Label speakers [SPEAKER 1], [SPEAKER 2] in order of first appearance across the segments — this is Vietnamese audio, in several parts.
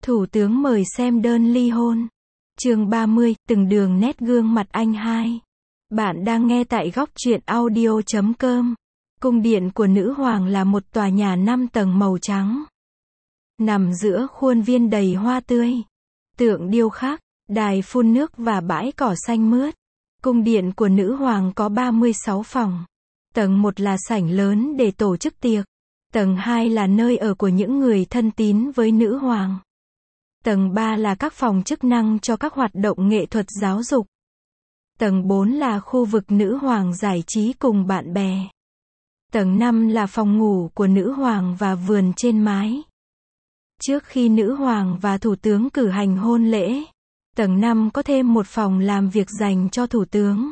[SPEAKER 1] Thủ tướng mời xem đơn ly hôn. Chương 30, từng đường nét gương mặt anh hai. Bạn đang nghe tại góc truyện audio.com. Cung điện của nữ hoàng là một tòa nhà 5 tầng màu trắng. Nằm giữa khuôn viên đầy hoa tươi, tượng điêu khắc, đài phun nước và bãi cỏ xanh mướt. Cung điện của nữ hoàng có 36 phòng. Tầng 1 là sảnh lớn để tổ chức tiệc. Tầng 2 là nơi ở của những người thân tín với nữ hoàng. Tầng 3 là các phòng chức năng cho các hoạt động nghệ thuật giáo dục. Tầng 4 là khu vực nữ hoàng giải trí cùng bạn bè. Tầng 5 là phòng ngủ của nữ hoàng và vườn trên mái. Trước khi nữ hoàng và thủ tướng cử hành hôn lễ, tầng 5 có thêm một phòng làm việc dành cho thủ tướng.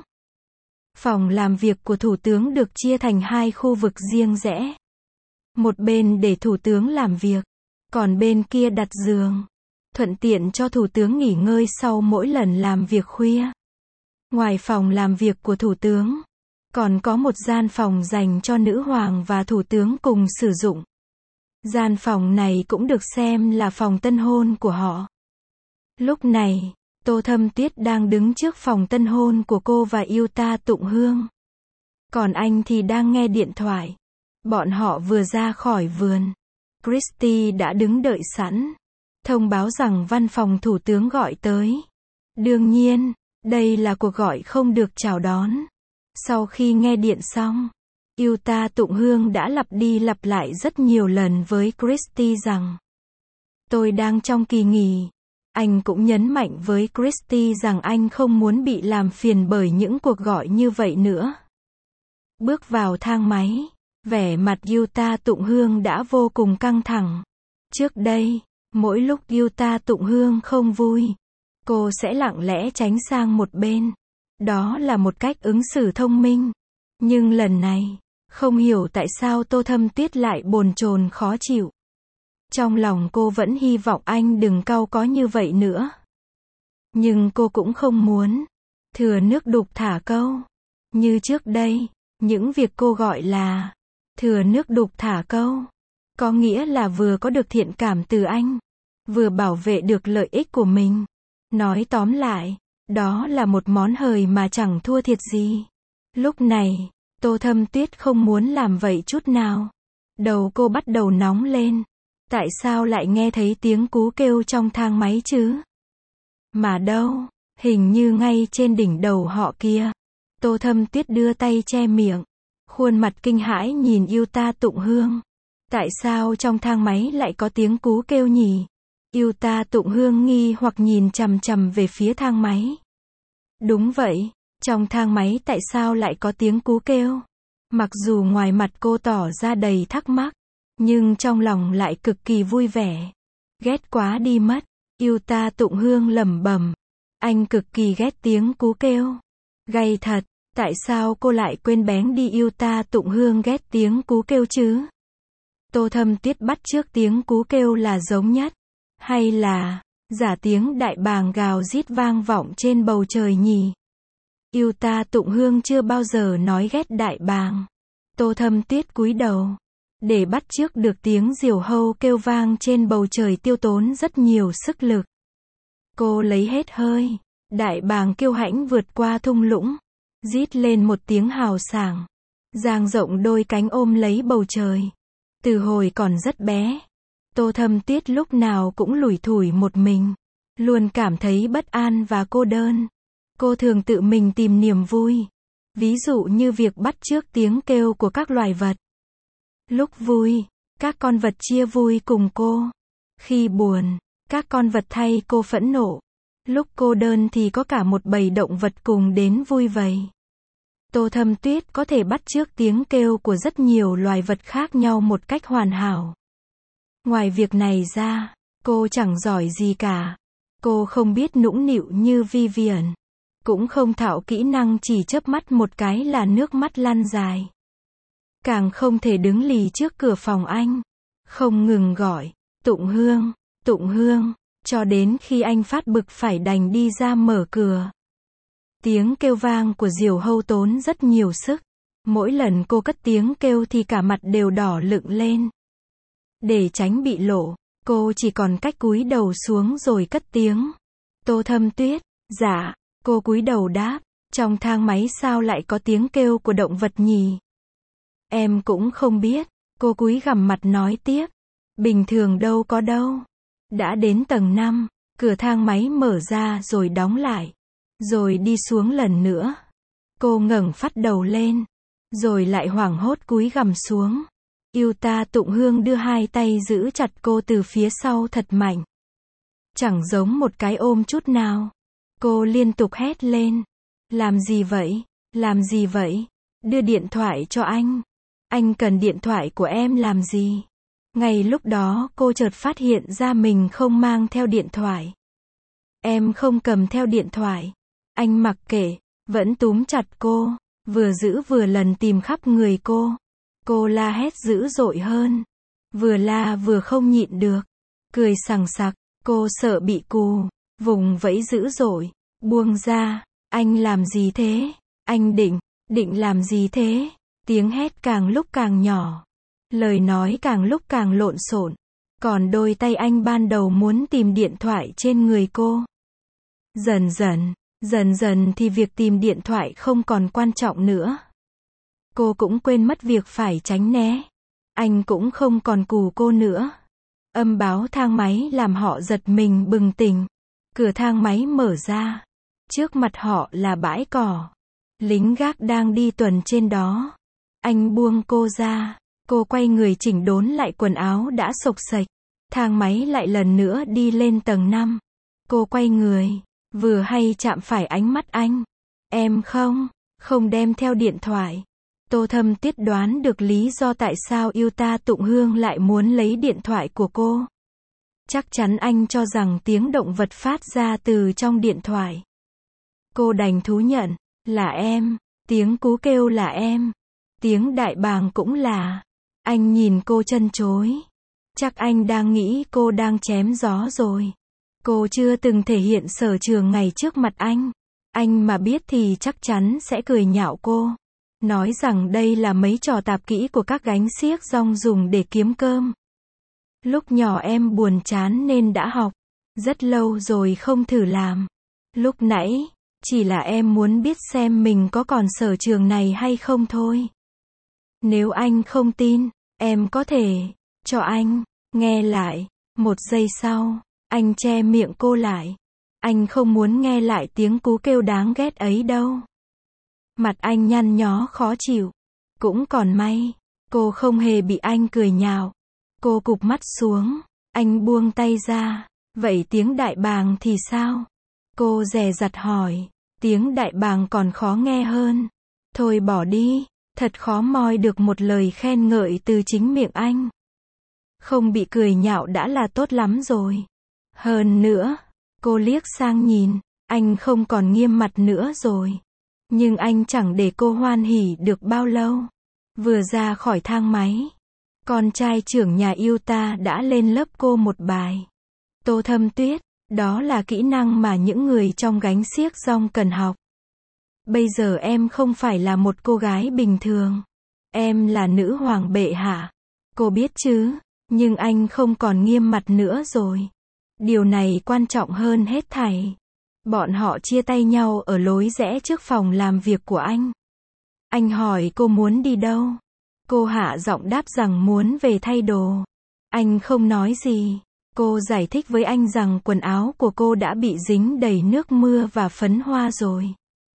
[SPEAKER 1] Phòng làm việc của thủ tướng được chia thành 2 khu vực riêng rẽ. Một bên để thủ tướng làm việc, còn bên kia đặt giường, thuận tiện cho thủ tướng nghỉ ngơi sau mỗi lần làm việc khuya. Ngoài phòng làm việc của thủ tướng, còn có một gian phòng dành cho nữ hoàng và thủ tướng cùng sử dụng. Gian phòng này cũng được xem là phòng tân hôn của họ. Lúc này, Tô Thâm Tuyết đang đứng trước phòng tân hôn của cô và Yuta Tụng Hương. Còn anh thì đang nghe điện thoại. Bọn họ vừa ra khỏi vườn. Christy đã đứng đợi sẵn, thông báo rằng văn phòng thủ tướng gọi tới. Đương nhiên, đây là cuộc gọi không được chào đón. Sau khi nghe điện xong, Yuta Tụng Hương đã lặp đi lặp lại rất nhiều lần với Christy rằng tôi đang trong kỳ nghỉ. Anh cũng nhấn mạnh với Christy rằng anh không muốn bị làm phiền bởi những cuộc gọi như vậy nữa. Bước vào thang máy, vẻ mặt Yuta Tụng Hương đã vô cùng căng thẳng. Trước đây, mỗi lúc Yuta Tụng Hương không vui, cô sẽ lặng lẽ tránh sang một bên. Đó là một cách ứng xử thông minh. Nhưng lần này, không hiểu tại sao Tô Thâm Tuyết lại bồn chồn khó chịu. Trong lòng cô vẫn hy vọng anh đừng cau có như vậy nữa. Nhưng cô cũng không muốn thừa nước đục thả câu. Như trước đây, những việc cô gọi là thừa nước đục thả câu, có nghĩa là vừa có được thiện cảm từ anh, vừa bảo vệ được lợi ích của mình. Nói tóm lại, đó là một món hời mà chẳng thua thiệt gì. Lúc này, Tô Thâm Tuyết không muốn làm vậy chút nào. Đầu cô bắt đầu nóng lên. Tại sao lại nghe thấy tiếng cú kêu trong thang máy chứ? Mà đâu, hình như ngay trên đỉnh đầu họ kia. Tô Thâm Tuyết đưa tay che miệng, khuôn mặt kinh hãi nhìn Yuta Tụng Hương. Tại sao trong thang máy lại có tiếng cú kêu nhỉ? Yuta Tụng Hương nghi hoặc nhìn chằm chằm về phía thang máy. Đúng vậy, trong thang máy tại sao lại có tiếng cú kêu? Mặc dù ngoài mặt cô tỏ ra đầy thắc mắc, nhưng trong lòng lại cực kỳ vui vẻ. Ghét quá đi mất, Yuta Tụng Hương lẩm bẩm. Anh cực kỳ ghét tiếng cú kêu. Gay thật, tại sao cô lại quên bén đi Yuta Tụng Hương ghét tiếng cú kêu chứ? Tô Thâm Tuyết bắt chước tiếng cú kêu là giống nhất, hay là giả tiếng đại bàng gào rít vang vọng trên bầu trời nhỉ? Yuta Tụng Hương chưa bao giờ nói ghét đại bàng. Tô Thâm Tuyết cúi đầu. Để bắt chước được tiếng diều hâu kêu vang trên bầu trời tiêu tốn rất nhiều sức lực. Cô lấy hết hơi. Đại bàng kiêu hãnh vượt qua thung lũng, rít lên một tiếng hào sảng, dang rộng đôi cánh ôm lấy bầu trời. Từ hồi còn rất bé, Tô Thâm Tuyết lúc nào cũng lủi thủi một mình, luôn cảm thấy bất an và cô đơn. Cô thường tự mình tìm niềm vui, ví dụ như việc bắt chước tiếng kêu của các loài vật. Lúc vui, các con vật chia vui cùng cô. Khi buồn, các con vật thay cô phẫn nộ. Lúc cô đơn thì có cả một bầy động vật cùng đến vui vầy. Tô Thâm Tuyết có thể bắt chước tiếng kêu của rất nhiều loài vật khác nhau một cách hoàn hảo. Ngoài việc này ra, cô chẳng giỏi gì cả. Cô không biết nũng nịu như Vivian. Cũng không thạo kỹ năng chỉ chớp mắt một cái là nước mắt lăn dài. Càng không thể đứng lì trước cửa phòng anh, không ngừng gọi, Tụng Hương, cho đến khi anh phát bực phải đành đi ra mở cửa. Tiếng kêu vang của diều hâu tốn rất nhiều sức. Mỗi lần cô cất tiếng kêu thì cả mặt đều đỏ lựng lên. Để tránh bị lộ, Cô chỉ còn cách cúi đầu xuống rồi cất tiếng. Tô Thâm Tuyết, dạ, cô cúi đầu đáp, trong thang máy sao lại có tiếng kêu của động vật nhỉ? Em cũng không biết, cô cúi gằm mặt nói tiếp, bình thường đâu có đâu. Đã đến tầng 5, cửa thang máy mở ra rồi đóng lại, rồi đi xuống lần nữa. Cô ngẩng phát đầu lên, rồi lại hoảng hốt cúi gằm xuống. Yuta Tụng Hương đưa hai tay giữ chặt cô từ phía sau thật mạnh. Chẳng giống một cái ôm chút nào. Cô liên tục hét lên. Làm gì vậy? Làm gì vậy? Đưa điện thoại cho anh. Anh cần điện thoại của em làm gì? Ngay lúc đó cô chợt phát hiện ra mình không mang theo điện thoại. Em không cầm theo điện thoại. Anh mặc kệ, vẫn túm chặt cô, vừa giữ vừa lần tìm khắp người cô. Cô la hét dữ dội hơn. Vừa la vừa không nhịn được. Cười sằng sặc, cô sợ bị cù, vùng vẫy dữ dội. Buông ra, anh làm gì thế? Anh định làm gì thế? Tiếng hét càng lúc càng nhỏ. Lời nói càng lúc càng lộn xộn. Còn đôi tay anh ban đầu muốn tìm điện thoại trên người cô. Dần dần thì việc tìm điện thoại không còn quan trọng nữa. Cô cũng quên mất việc phải tránh né. Anh cũng không còn cù cô nữa. Âm báo thang máy làm họ giật mình bừng tỉnh. Cửa thang máy mở ra. Trước mặt họ là bãi cỏ. Lính gác đang đi tuần trên đó. Anh buông cô ra. Cô quay người chỉnh đốn lại quần áo đã xộc xệch. Thang máy lại lần nữa đi lên tầng 5. Cô quay người. Vừa hay chạm phải ánh mắt anh. Em không đem theo điện thoại. Tô Thâm Tuyết đoán được lý do tại sao Yuta Tụng Hương lại muốn lấy điện thoại của cô. Chắc chắn anh cho rằng tiếng động vật phát ra từ trong điện thoại. Cô đành thú nhận, là em, tiếng cú kêu là em, tiếng đại bàng cũng là. Anh nhìn cô trân trối. Chắc anh đang nghĩ cô đang chém gió rồi. Cô chưa từng thể hiện sở trường ngày trước mặt anh. Anh mà biết thì chắc chắn sẽ cười nhạo cô. Nói rằng đây là mấy trò tạp kỹ của các gánh xiếc rong dùng để kiếm cơm. Lúc nhỏ em buồn chán nên đã học. Rất lâu rồi không thử làm. Lúc nãy, chỉ là em muốn biết xem mình có còn sở trường này hay không thôi. Nếu anh không tin, em có thể cho anh nghe lại. Một giây sau, anh che miệng cô lại. Anh không muốn nghe lại tiếng cú kêu đáng ghét ấy đâu. Mặt anh nhăn nhó khó chịu. Cũng còn may, cô không hề bị anh cười nhạo. Cô cụp mắt xuống. Anh buông tay ra. Vậy tiếng đại bàng thì sao? Cô dè dặt hỏi. Tiếng đại bàng còn khó nghe hơn. Thôi bỏ đi. Thật khó moi được một lời khen ngợi từ chính miệng anh. Không bị cười nhạo đã là tốt lắm rồi. Hơn nữa, cô liếc sang nhìn. Anh không còn nghiêm mặt nữa rồi. Nhưng anh chẳng để cô hoan hỉ được bao lâu. Vừa ra khỏi thang máy, con trai trưởng nhà Yuta đã lên lớp cô một bài. Tô Thâm Tuyết, đó là kỹ năng mà những người trong gánh xiếc rong cần học. Bây giờ em không phải là một cô gái bình thường. Em là nữ hoàng bệ hạ. Cô biết chứ, nhưng anh không còn nghiêm mặt nữa rồi. Điều này quan trọng hơn hết thảy. Bọn họ chia tay nhau ở lối rẽ trước phòng làm việc của anh. Anh hỏi cô muốn đi đâu. Cô hạ giọng đáp rằng muốn về thay đồ. Anh không nói gì. Cô giải thích với anh rằng quần áo của cô đã bị dính đầy nước mưa và phấn hoa rồi.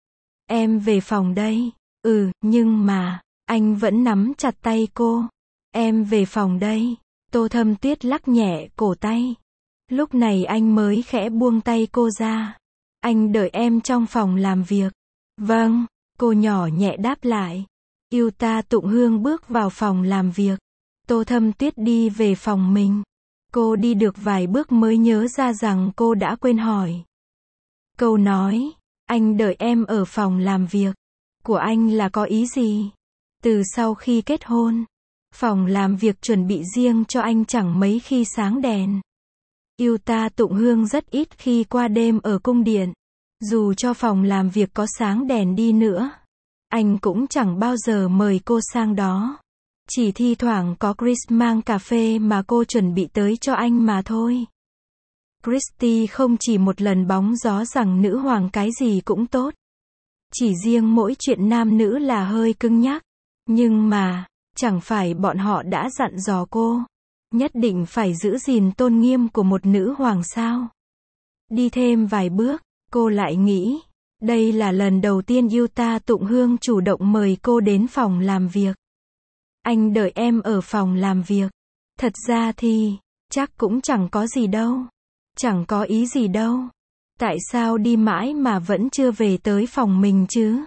[SPEAKER 1] Em về phòng đây. Nhưng mà, anh vẫn nắm chặt tay cô. Em về phòng đây. Tô Thâm Tuyết lắc nhẹ cổ tay. Lúc này anh mới khẽ buông tay cô ra. Anh đợi em trong phòng làm việc. Vâng, cô nhỏ nhẹ đáp lại. Yuta Tụng Hương bước vào phòng làm việc. Tô Thâm Tuyết đi về phòng mình. Cô đi được vài bước mới nhớ ra rằng cô đã quên hỏi. Câu nói, anh đợi em ở phòng làm việc, của anh là có ý gì? Từ sau khi kết hôn, phòng làm việc chuẩn bị riêng cho anh chẳng mấy khi sáng đèn. Yuta Tụng Hương rất ít khi qua đêm ở cung điện. Dù cho phòng làm việc có sáng đèn đi nữa, anh cũng chẳng bao giờ mời cô sang đó. Chỉ thi thoảng có Chris mang cà phê mà cô chuẩn bị tới cho anh mà thôi. Christie không chỉ một lần bóng gió rằng nữ hoàng cái gì cũng tốt. Chỉ riêng mỗi chuyện nam nữ là hơi cứng nhắc. Nhưng mà, chẳng phải bọn họ đã dặn dò cô, nhất định phải giữ gìn tôn nghiêm của một nữ hoàng sao? Đi thêm vài bước, cô lại nghĩ, đây là lần đầu tiên Yuta Tụng Hương chủ động mời cô đến phòng làm việc. Anh đợi em ở phòng làm việc. Thật ra thì, chắc cũng chẳng có gì đâu. Chẳng có ý gì đâu. Tại sao đi mãi mà vẫn chưa về tới phòng mình chứ?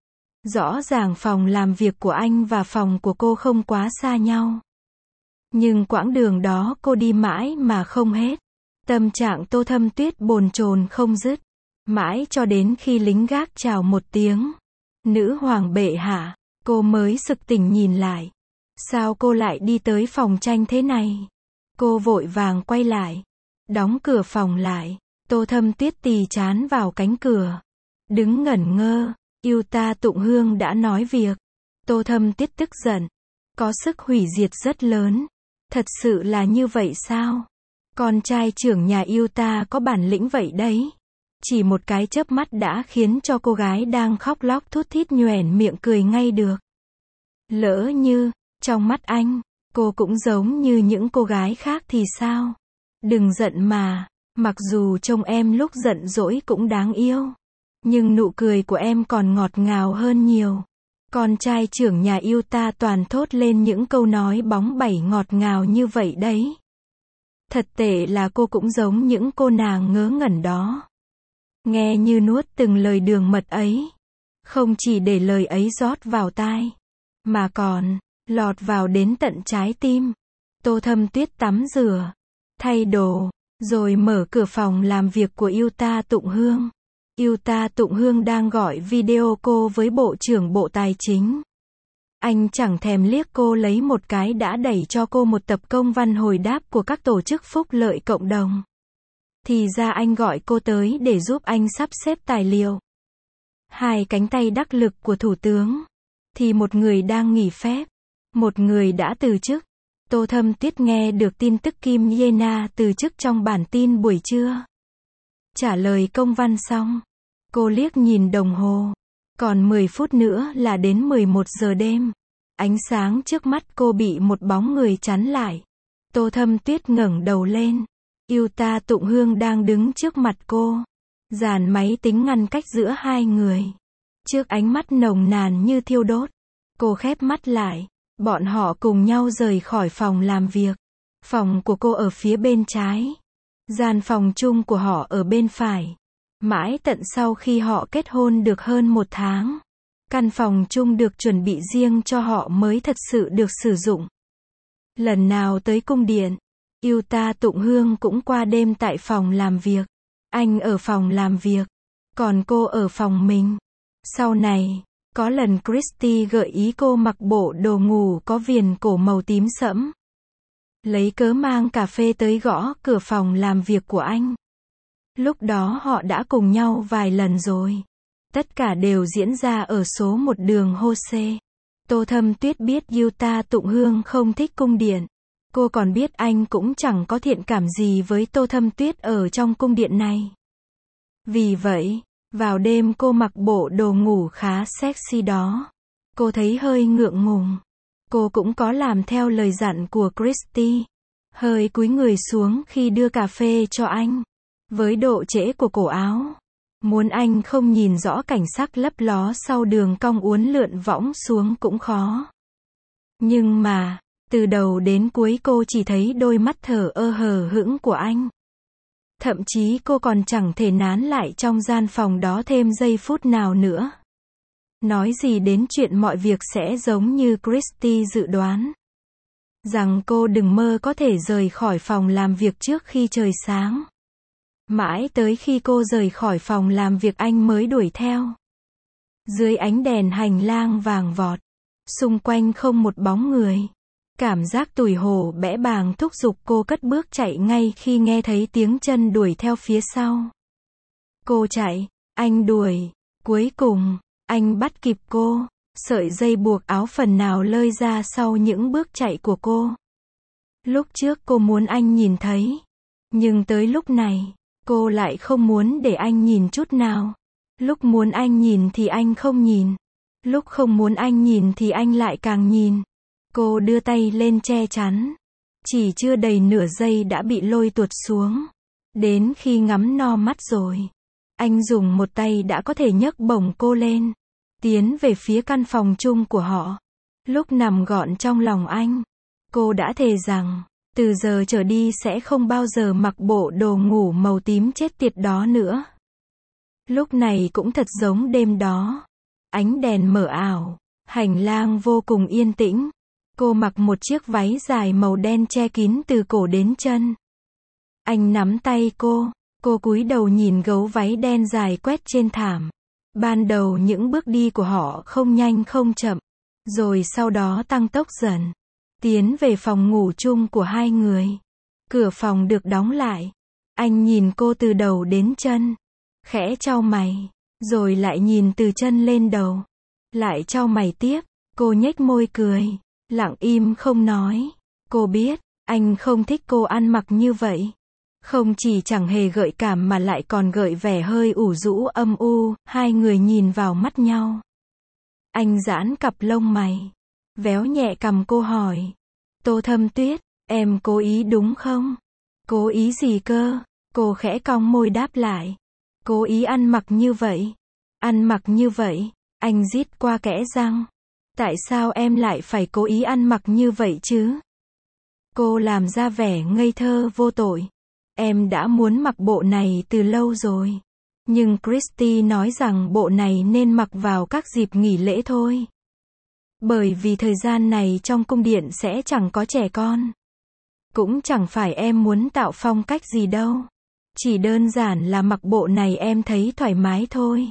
[SPEAKER 1] Rõ ràng phòng làm việc của anh và phòng của cô không quá xa nhau. Nhưng quãng đường đó cô đi mãi mà không hết. Tâm trạng Tô Thâm Tuyết bồn chồn không dứt. Mãi cho đến khi lính gác chào một tiếng. Nữ hoàng bệ hạ, cô mới sực tỉnh nhìn lại. Sao cô lại đi tới phòng tranh thế này? Cô vội vàng quay lại. Đóng cửa phòng lại. Tô Thâm Tuyết tì chán vào cánh cửa. Đứng ngẩn ngơ. Yuta Tụng Hương đã nói việc. Tô Thâm Tuyết tức giận. Có sức hủy diệt rất lớn. Thật sự là như vậy sao? Con trai trưởng nhà Yuta có bản lĩnh vậy đấy. Chỉ một cái chớp mắt đã khiến cho cô gái đang khóc lóc thút thít nhoẻn miệng cười ngay được. Lỡ như, trong mắt anh, cô cũng giống như những cô gái khác thì sao? Đừng giận mà, mặc dù trông em lúc giận dỗi cũng đáng yêu. Nhưng nụ cười của em còn ngọt ngào hơn nhiều. Con trai trưởng nhà Yuta toàn thốt lên những câu nói bóng bẩy ngọt ngào như vậy đấy. Thật tệ là cô cũng giống những cô nàng ngớ ngẩn đó. Nghe như nuốt từng lời đường mật ấy. Không chỉ để lời ấy rót vào tai, mà còn lọt vào đến tận trái tim. Tô Thâm Tuyết tắm rửa, thay đồ, rồi mở cửa phòng làm việc của Yuta Tụng Hương. Yuta Tụng Hương đang gọi video cô với Bộ trưởng Bộ Tài chính. Anh chẳng thèm liếc cô lấy một cái đã đẩy cho cô một tập công văn hồi đáp của các tổ chức phúc lợi cộng đồng. Thì ra anh gọi cô tới để giúp anh sắp xếp tài liệu. Hai cánh tay đắc lực của thủ tướng. Thì một người đang nghỉ phép, một người đã từ chức. Tô Thâm Tuyết nghe được tin tức Kim Yena từ chức trong bản tin buổi trưa. Trả lời công văn xong, cô liếc nhìn đồng hồ. Còn 10 phút nữa là đến 11 giờ đêm. Ánh sáng trước mắt cô bị một bóng người chắn lại. Tô Thâm Tuyết ngẩng đầu lên. Yuta Tụng Hương đang đứng trước mặt cô. Dàn máy tính ngăn cách giữa hai người. Trước ánh mắt nồng nàn như thiêu đốt, cô khép mắt lại. Bọn họ cùng nhau rời khỏi phòng làm việc. Phòng của cô ở phía bên trái. Gian phòng chung của họ ở bên phải. Mãi tận sau khi họ kết hôn được hơn 1 tháng. Căn phòng chung được chuẩn bị riêng cho họ mới thật sự được sử dụng. Lần nào tới cung điện, Yuta Tụng Hương cũng qua đêm tại phòng làm việc. Anh ở phòng làm việc, còn cô ở phòng mình. Sau này, có lần Christie gợi ý cô mặc bộ đồ ngủ có viền cổ màu tím sẫm. Lấy cớ mang cà phê tới gõ cửa phòng làm việc của anh. Lúc đó họ đã cùng nhau vài lần rồi. Tất cả đều diễn ra ở số 1 đường Hose. Tô Thâm Tuyết biết Yuta Tụng Hương không thích cung điện. Cô còn biết anh cũng chẳng có thiện cảm gì với Tô Thâm Tuyết ở trong cung điện này. Vì vậy, vào đêm cô mặc bộ đồ ngủ khá sexy đó. Cô thấy hơi ngượng ngùng. Cô cũng có làm theo lời dặn của Christie. Hơi cúi người xuống khi đưa cà phê cho anh. Với độ trễ của cổ áo, muốn anh không nhìn rõ cảnh sắc lấp ló sau đường cong uốn lượn võng xuống cũng khó. Nhưng mà, từ đầu đến cuối cô chỉ thấy đôi mắt thờ ơ hờ hững của anh. Thậm chí cô còn chẳng thể nán lại trong gian phòng đó thêm giây phút nào nữa. Nói gì đến chuyện mọi việc sẽ giống như Christie dự đoán. Rằng cô đừng mơ có thể rời khỏi phòng làm việc trước khi trời sáng. Mãi tới khi cô rời khỏi phòng làm việc anh mới đuổi theo. Dưới ánh đèn hành lang vàng vọt, xung quanh không một bóng người. Cảm giác tủi hổ bẽ bàng thúc giục cô cất bước chạy ngay khi nghe thấy tiếng chân đuổi theo phía sau. Cô chạy, anh đuổi, cuối cùng, anh bắt kịp cô. Sợi dây buộc áo phần nào lơi ra sau những bước chạy của cô. Lúc trước cô muốn anh nhìn thấy. Nhưng tới lúc này, cô lại không muốn để anh nhìn chút nào. Lúc muốn anh nhìn thì anh không nhìn. Lúc không muốn anh nhìn thì anh lại càng nhìn. Cô đưa tay lên che chắn. Chỉ chưa đầy nửa giây đã bị lôi tuột xuống. Đến khi ngắm no mắt rồi, anh dùng một tay đã có thể nhấc bổng cô lên, tiến về phía căn phòng chung của họ. Lúc nằm gọn trong lòng anh, cô đã thề rằng, từ giờ trở đi sẽ không bao giờ mặc bộ đồ ngủ màu tím chết tiệt đó nữa. Lúc này cũng thật giống đêm đó. Ánh đèn mờ ảo, hành lang vô cùng yên tĩnh. Cô mặc một chiếc váy dài màu đen che kín từ cổ đến chân. Anh nắm tay cô cúi đầu nhìn gấu váy đen dài quét trên thảm. Ban đầu những bước đi của họ không nhanh không chậm, rồi sau đó tăng tốc dần, tiến về phòng ngủ chung của hai người. Cửa phòng được đóng lại. Anh nhìn cô từ đầu đến chân, khẽ chau mày, rồi lại nhìn từ chân lên đầu, lại chau mày tiếp. Cô nhếch môi cười, lặng im không nói. Cô biết, anh không thích cô ăn mặc như vậy. Không chỉ chẳng hề gợi cảm mà lại còn gợi vẻ hơi ủ rũ âm u. Hai người nhìn vào mắt nhau. Anh giãn cặp lông mày, véo nhẹ cằm cô hỏi. Tô Thâm Tuyết, em cố ý đúng không? Cố ý gì cơ? Cô khẽ cong môi đáp lại. Cố ý ăn mặc như vậy. Ăn mặc như vậy, anh rít qua kẽ răng. Tại sao em lại phải cố ý ăn mặc như vậy chứ? Cô làm ra vẻ ngây thơ vô tội. Em đã muốn mặc bộ này từ lâu rồi. Nhưng Christy nói rằng bộ này nên mặc vào các dịp nghỉ lễ thôi. Bởi vì thời gian này trong cung điện sẽ chẳng có trẻ con. Cũng chẳng phải em muốn tạo phong cách gì đâu. Chỉ đơn giản là mặc bộ này em thấy thoải mái thôi.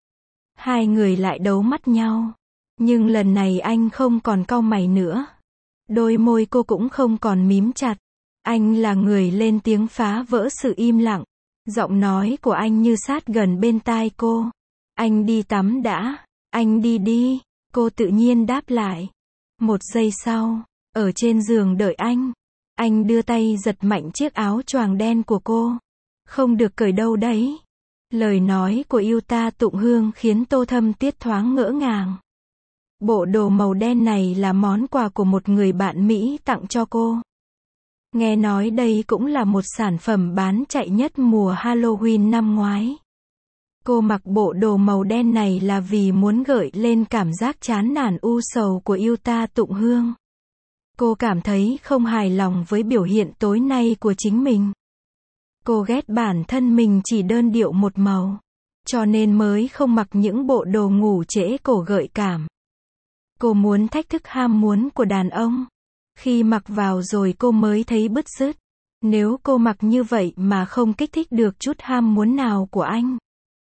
[SPEAKER 1] Hai người lại đấu mắt nhau. Nhưng lần này anh không còn cau mày nữa. Đôi môi cô cũng không còn mím chặt. Anh là người lên tiếng phá vỡ sự im lặng. Giọng nói của anh như sát gần bên tai cô. Anh đi tắm đã. Anh đi đi. Cô tự nhiên đáp lại. Một giây sau, ở trên giường đợi anh. Anh đưa tay giật mạnh chiếc áo choàng đen của cô. Không được cởi đâu đấy. Lời nói của Yuta Tụng Hương khiến Tô Thâm Tuyết thoáng ngỡ ngàng. Bộ đồ màu đen này là món quà của một người bạn Mỹ tặng cho cô. Nghe nói đây cũng là một sản phẩm bán chạy nhất mùa Halloween năm ngoái. Cô mặc bộ đồ màu đen này là vì muốn gợi lên cảm giác chán nản u sầu của Yuta Tụng Hương. Cô cảm thấy không hài lòng với biểu hiện tối nay của chính mình. Cô ghét bản thân mình chỉ đơn điệu một màu. Cho nên mới không mặc những bộ đồ ngủ trễ cổ gợi cảm. Cô muốn thách thức ham muốn của đàn ông. Khi mặc vào rồi cô mới thấy bứt rứt. Nếu cô mặc như vậy mà không kích thích được chút ham muốn nào của anh,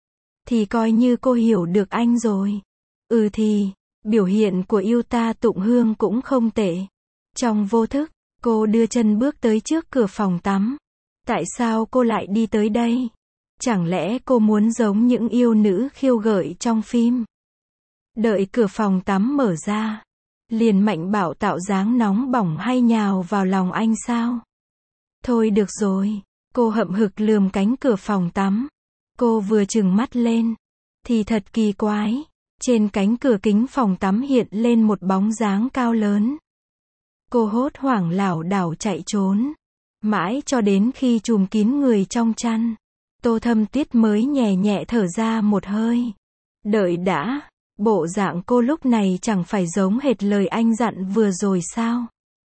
[SPEAKER 1] thì coi như cô hiểu được anh rồi. Thì, biểu hiện của Yuta Tụng Hương cũng không tệ. Trong vô thức, cô đưa chân bước tới trước cửa phòng tắm. Tại sao cô lại đi tới đây? Chẳng lẽ cô muốn giống những yêu nữ khiêu gợi trong phim? Đợi cửa phòng tắm mở ra, liền mạnh bạo tạo dáng nóng bỏng hay nhào vào lòng anh sao? Thôi được rồi. Cô hậm hực lườm cánh cửa phòng tắm. Cô vừa trừng mắt lên, thì thật kỳ quái. Trên cánh cửa kính phòng tắm hiện lên một bóng dáng cao lớn. Cô hốt hoảng lảo đảo chạy trốn. Mãi cho đến khi trùm kín người trong chăn, Tô Thâm Tuyết mới nhẹ nhẹ thở ra một hơi. Đợi đã, bộ dạng cô lúc này chẳng phải giống hệt lời anh dặn vừa rồi sao?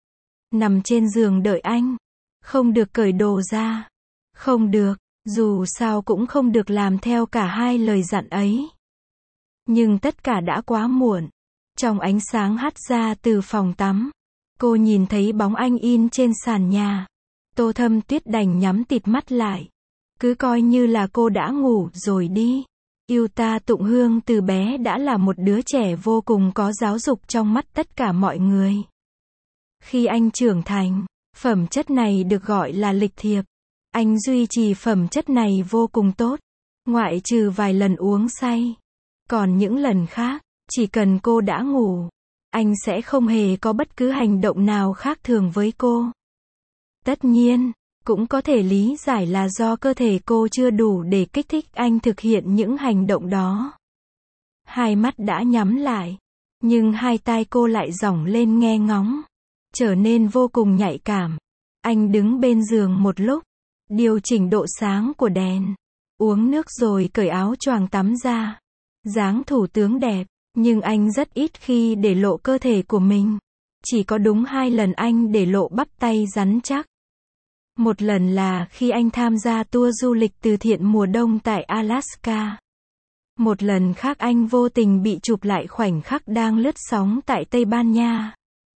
[SPEAKER 1] Nằm trên giường đợi anh, không được cởi đồ ra. Không được, dù sao cũng không được làm theo cả hai lời dặn ấy. Nhưng tất cả đã quá muộn. Trong ánh sáng hắt ra từ phòng tắm, cô nhìn thấy bóng anh in trên sàn nhà. Tô Thâm Tuyết đành nhắm tịt mắt lại. Cứ coi như là cô đã ngủ rồi đi. Yuta Tụng Hương từ bé đã là một đứa trẻ vô cùng có giáo dục trong mắt tất cả mọi người. Khi anh trưởng thành, phẩm chất này được gọi là lịch thiệp. Anh duy trì phẩm chất này vô cùng tốt. Ngoại trừ vài lần uống say. Còn những lần khác, Chỉ cần cô đã ngủ, anh sẽ không hề có bất cứ hành động nào khác thường với cô. Tất nhiên, cũng có thể lý giải là do cơ thể cô chưa đủ để kích thích anh thực hiện những hành động đó. Hai mắt đã nhắm lại, nhưng hai tai cô lại dỏng lên nghe ngóng, trở nên vô cùng nhạy cảm. Anh đứng bên giường một lúc, điều chỉnh độ sáng của đèn, uống nước rồi cởi áo choàng tắm ra. Dáng thủ tướng đẹp, nhưng anh rất ít khi để lộ cơ thể của mình. Chỉ có đúng 2 lần anh để lộ bắp tay rắn chắc. Một lần là khi anh tham gia tour du lịch từ thiện mùa đông tại Alaska. Một lần khác anh vô tình bị chụp lại khoảnh khắc đang lướt sóng tại Tây Ban Nha.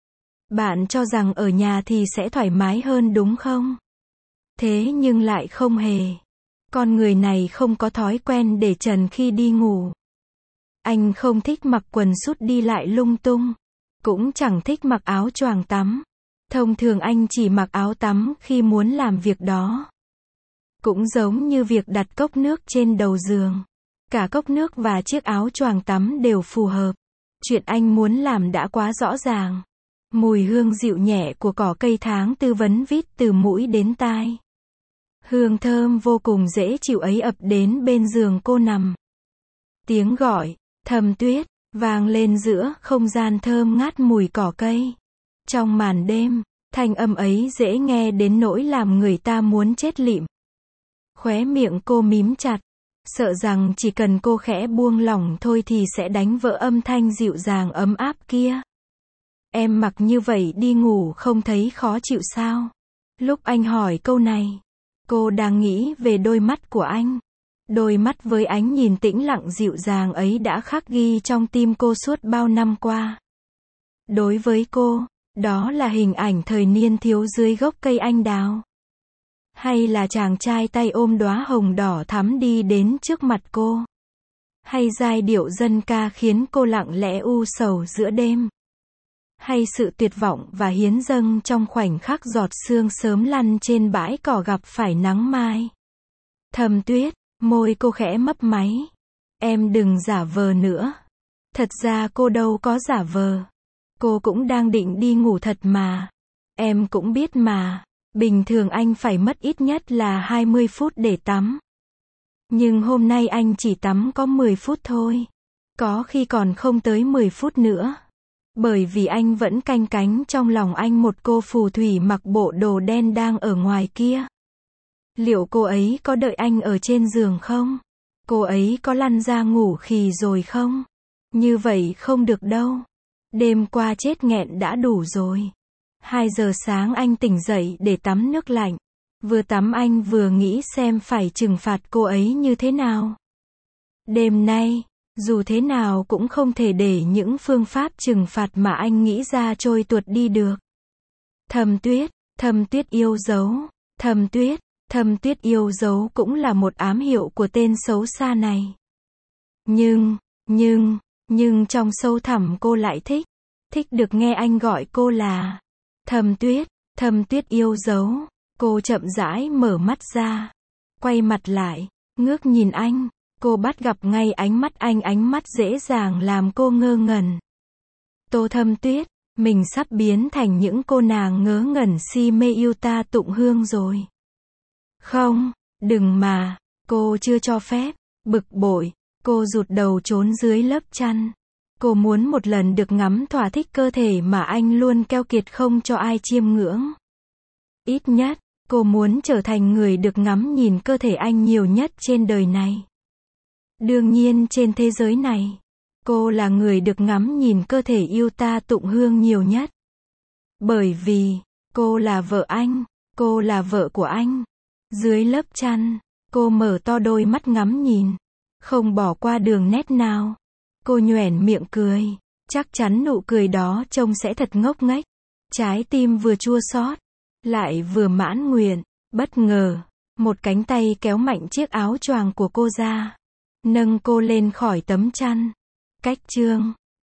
[SPEAKER 1] Bạn cho rằng ở nhà thì sẽ thoải mái hơn đúng không? Thế nhưng lại không hề. Con người này không có thói quen để trần khi đi ngủ. Anh không thích mặc quần sút đi lại lung tung. Cũng chẳng thích mặc áo choàng tắm. Thông thường anh chỉ mặc áo tắm khi muốn làm việc đó. Cũng giống như việc đặt cốc nước trên đầu giường. Cả cốc nước và chiếc áo choàng tắm đều phù hợp. Chuyện anh muốn làm đã quá rõ ràng. Mùi hương dịu nhẹ của cỏ cây tháng tư vấn vít từ mũi đến tai. Hương thơm vô cùng dễ chịu ấy ập đến bên giường cô nằm. Tiếng gọi, Thầm Tuyết, vang lên giữa không gian thơm ngát mùi cỏ cây. Trong màn đêm, thanh âm ấy dễ nghe đến nỗi làm người ta muốn chết lịm. Khóe miệng cô mím chặt, sợ rằng chỉ cần cô khẽ buông lỏng thôi thì sẽ đánh vỡ âm thanh dịu dàng ấm áp kia. Em mặc như vậy đi ngủ không thấy khó chịu sao? Lúc anh hỏi câu này, cô đang nghĩ về đôi mắt của anh. Đôi mắt với ánh nhìn tĩnh lặng dịu dàng ấy đã khắc ghi trong tim cô suốt bao năm qua. Đối với cô, đó là hình ảnh thời niên thiếu dưới gốc cây anh đào. Hay là chàng trai tay ôm đóa hồng đỏ thắm đi đến trước mặt cô. Hay giai điệu dân ca khiến cô lặng lẽ u sầu giữa đêm. Hay sự tuyệt vọng và hiến dâng trong khoảnh khắc giọt sương sớm lăn trên bãi cỏ gặp phải nắng mai. Thầm Tuyết, môi cô khẽ mấp máy. Em đừng giả vờ nữa. Thật ra cô đâu có giả vờ. Cô cũng đang định đi ngủ thật mà. Em cũng biết mà, bình thường anh phải mất ít nhất là 20 phút để tắm. Nhưng hôm nay anh chỉ tắm có 10 phút thôi. Có khi còn không tới 10 phút nữa. Bởi vì anh vẫn canh cánh trong lòng anh một cô phù thủy mặc bộ đồ đen đang ở ngoài kia. Liệu cô ấy có đợi anh ở trên giường không? Cô ấy có lăn ra ngủ khì rồi không? Như vậy không được đâu. Đêm qua chết nghẹn đã đủ rồi. 2 giờ sáng anh tỉnh dậy để tắm nước lạnh. Vừa tắm anh vừa nghĩ xem phải trừng phạt cô ấy như thế nào. Đêm nay, dù thế nào cũng không thể để những phương pháp trừng phạt mà anh nghĩ ra trôi tuột đi được. Thầm Tuyết yêu dấu. Thầm Tuyết yêu dấu cũng là một ám hiệu của tên xấu xa này. Nhưng trong sâu thẳm cô lại thích được nghe anh gọi cô là Thầm Tuyết yêu dấu. Cô chậm rãi mở mắt ra, quay mặt lại, ngước nhìn anh. Cô bắt gặp ngay ánh mắt anh, ánh mắt dễ dàng làm cô ngơ ngẩn. Tô Thâm Tuyết, mình sắp biến thành những cô nàng ngớ ngẩn si mê yêu ta tụng hương rồi. Không, đừng mà, cô chưa cho phép. Bực bội, cô rụt đầu trốn dưới lớp chăn. Cô muốn một lần được ngắm thỏa thích cơ thể mà anh luôn keo kiệt không cho ai chiêm ngưỡng. Ít nhất, cô muốn trở thành người được ngắm nhìn cơ thể anh nhiều nhất trên đời này. Đương nhiên trên thế giới này, cô là người được ngắm nhìn cơ thể yêu ta tụng hương nhiều nhất. Bởi vì, cô là vợ anh, cô là vợ của anh. Dưới lớp chăn, cô mở to đôi mắt ngắm nhìn, không bỏ qua đường nét nào. Cô nhoẻn miệng cười, chắc chắn nụ cười đó trông sẽ thật ngốc nghếch. Trái tim vừa chua xót, lại vừa mãn nguyện. Bất ngờ, một cánh tay kéo mạnh chiếc áo choàng của cô ra, nâng cô lên khỏi tấm chăn. Cách chương